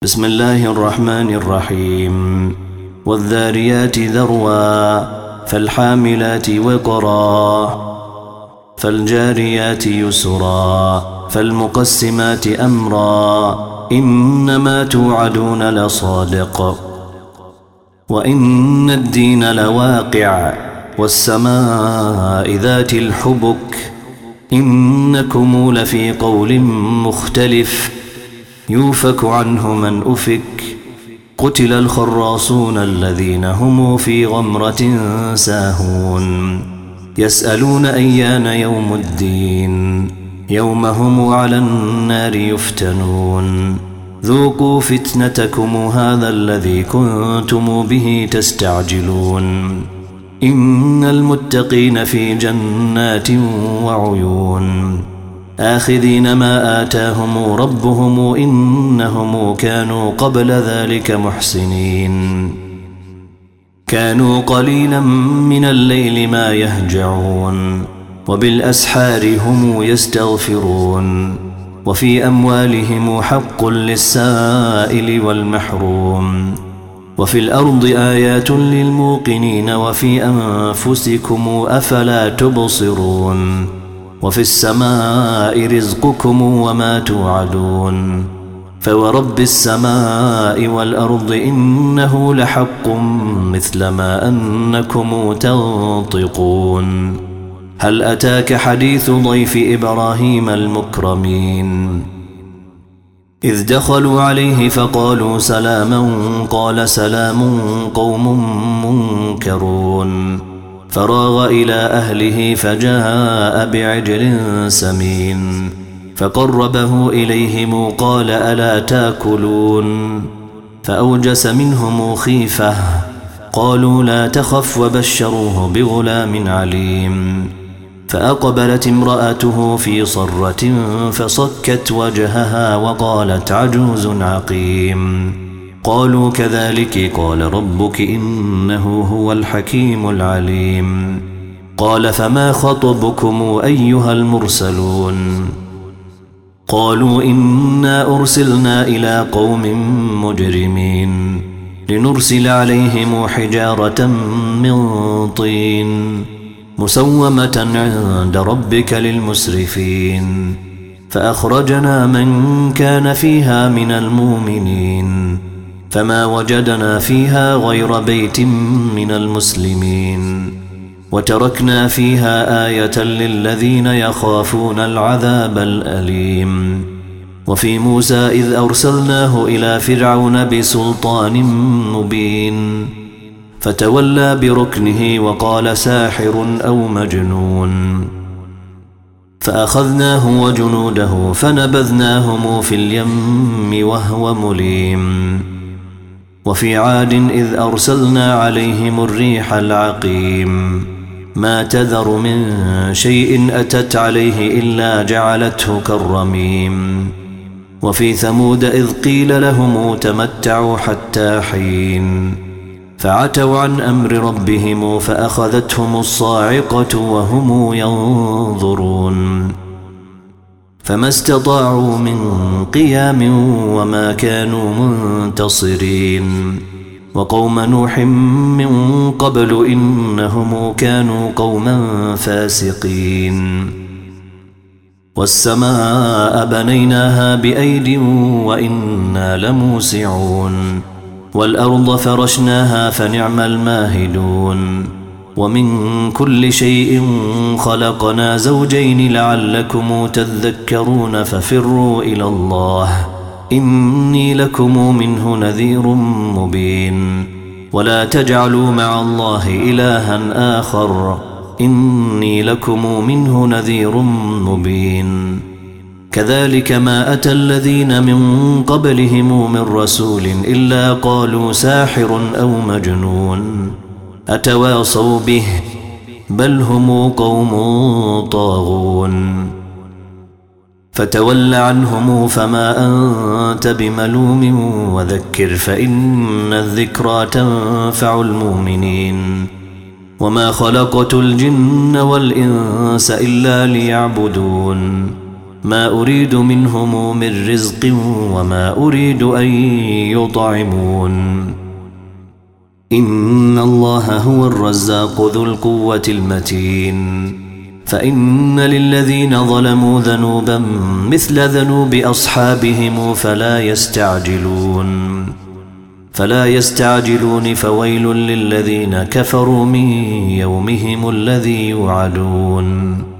بسم الله الرحمن الرحيم والذاريات ذروا فالحاملات وقرا فالجاريات يسرا فالمقسمات أمرا إنما توعدون لصادق وإن الدين لواقع والسماء ذات الحبك إنكم لفي قول مختلف يوفك عنه من أفك قتل الخراصون الذين هم في غمرة ساهون يسألون أيان يوم الدين يوم هم على النار يفتنون ذوقوا فتنتكم هذا الذي كنتم به تستعجلون إن المتقين في جنات وعيون آخذين ما آتاهم ربهم إنهم كانوا قبل ذلك محسنين كانوا قليلا من الليل ما يهجعون وبالأسحار هم يستغفرون وفي أموالهم حق للسائل والمحروم وفي الأرض آيات للموقنين وفي أنفسكم أفلا تبصرون وفي السماء رزقكم وما توعدون فورب السماء والأرض إنه لحق مثل ما أنكم تنطقون هل أتاك حديث ضيف إبراهيم المكرمين إذ دخلوا عليه فقالوا سلاما قال سلام قوم منكرون فراغ إلى أهله فجاء بعجل سمين فقربه إليهم قال ألا تاكلون فأوجس منهم خيفة قالوا لا تخف وبشروه بغلام عليم فأقبلت امرأته في صرة فصكت وجهها وقالت عجوز عقيم قالوا كذلك قال ربك إنه هو الحكيم العليم قال فما خطبكم أيها المرسلون قالوا إنا أرسلنا إلى قوم مجرمين لنرسل عليهم حجارة من طين مسومة عند ربك للمسرفين فأخرجنا من كان فيها من المؤمنين فما وجدنا فيها غير بيت من المسلمين وتركنا فيها آية للذين يخافون العذاب الأليم وفي موسى إذ أرسلناه إلى فرعون بسلطان مبين فتولى بركنه وقال ساحر أو مجنون فأخذناه وجنوده فنبذناهم في اليم وهو مليم وفي عاد إذ أرسلنا عليهم الريح العقيم ما تذر من شيء أتت عليه إلا جعلته كالرميم وفي ثمود إذ قيل لهم تمتعوا حتى حين فعتوا عن أمر ربهم فأخذتهم الصاعقة وهم ينظرون فما استطاعوا من قيام وما كانوا منتصرين وقوم نوح من قبل إنهم كانوا قوما فاسقين والسماء بنيناها بأيد وإنا لموسعون والأرض فرشناها فنعم الماهدون ومن كل شيء خلقنا زوجين لعلكم تذكرون ففروا إلى الله إني لكم منه نذير مبين ولا تجعلوا مع الله إلها آخر إني لكم منه نذير مبين كذلك ما أتى الذين من قبلهم من رسول إلا قالوا ساحر أو مجنون أتواصوا به بل هم قوم طاغون فتول عنهم فما أنت بملوم وذكر فإن الذكرى تنفع المؤمنين وما خلقت الجن والإنس إلا ليعبدون ما أريد منهم من رزق وما أريد أن يطعمون إن الله هو الرزاق ذو القوة المتين فإن للذين ظلموا ذنوبا مثل ذنوب أصحابهم فلا يستعجلون فويل للذين كفروا من يومهم الذي يوعدون